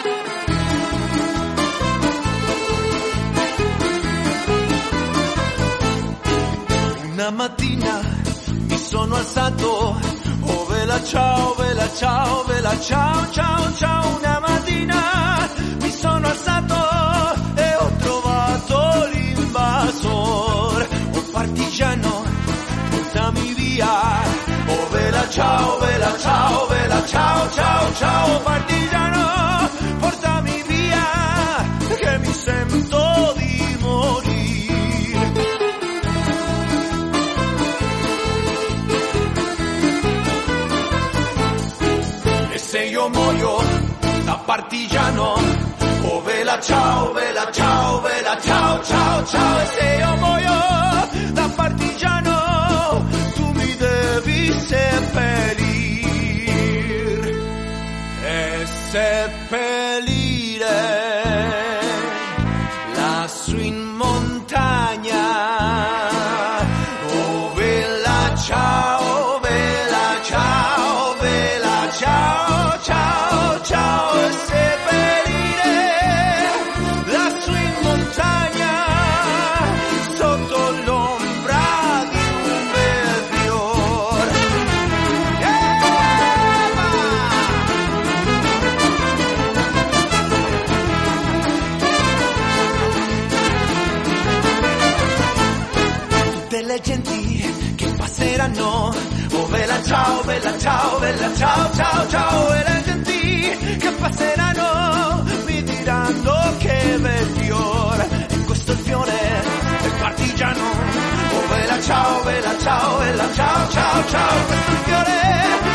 Una mattina mi sono alzato, oh vela ciao, vela ciao, vela ciao, ciao, ciao. Una mattina mi sono alzato e ho trovato l'invasor. Oh partigiano, portami via, oh vela ciao, vela ciao, vela ciao, ciao, ciao. Partigiano, portami via, che mi sento di morire. Se io muoio da partigiano, oh vela ciao, vela ciao, vela ciao, ciao, ciao. E se io muoio da partigiano, tu mi devi seppellir e seppellire lassù in montagna. Oh vela ciao, vela ciao, vela ciao. Ciao, ciao, e seppellire lassù in montagna, sotto l'ombra di un bel fior. Tutte le genti che passeranno, oh vela ciao, vela ciao, vela ciao, ciao, ciao. E le genti che passeranno mi diranno che bel fiore, e questo è il fiore del partigiano. Oh vela ciao, vela ciao, vela ciao, ciao, ciao. Questo è il fiore